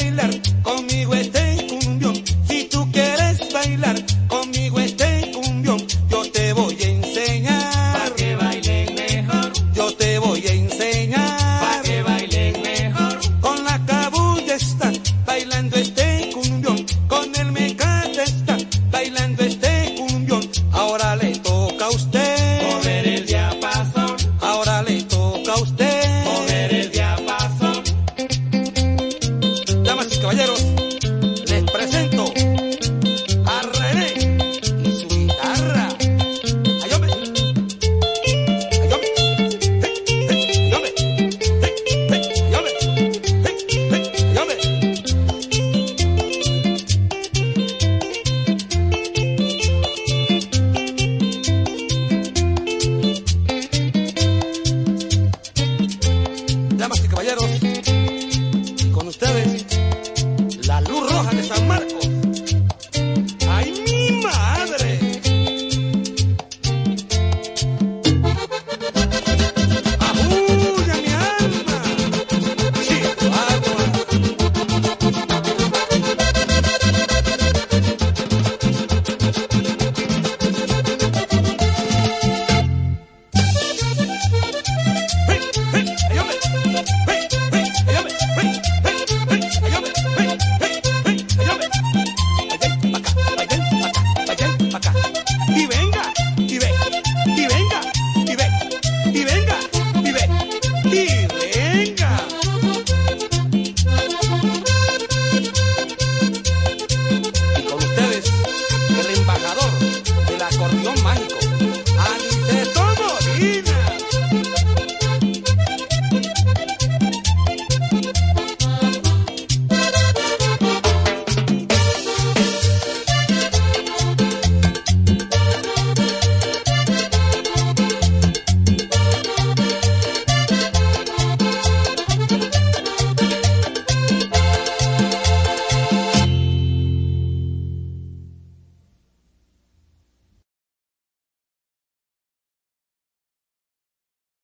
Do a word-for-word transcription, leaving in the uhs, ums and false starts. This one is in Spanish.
bailar conmigo este cumbión, si tú quieres bailar conmigo este cumbión, yo te voy a enseñar. Pa' que bailen mejor. Yo te voy a enseñar. Pa' que bailen mejor. Con la cabulla están bailando este cumbión, con el mecate están bailando este cumbión. Ahora le toca a usted mover el diapasón. Ahora le toca a usted mover el diapasón. Damas y caballeros,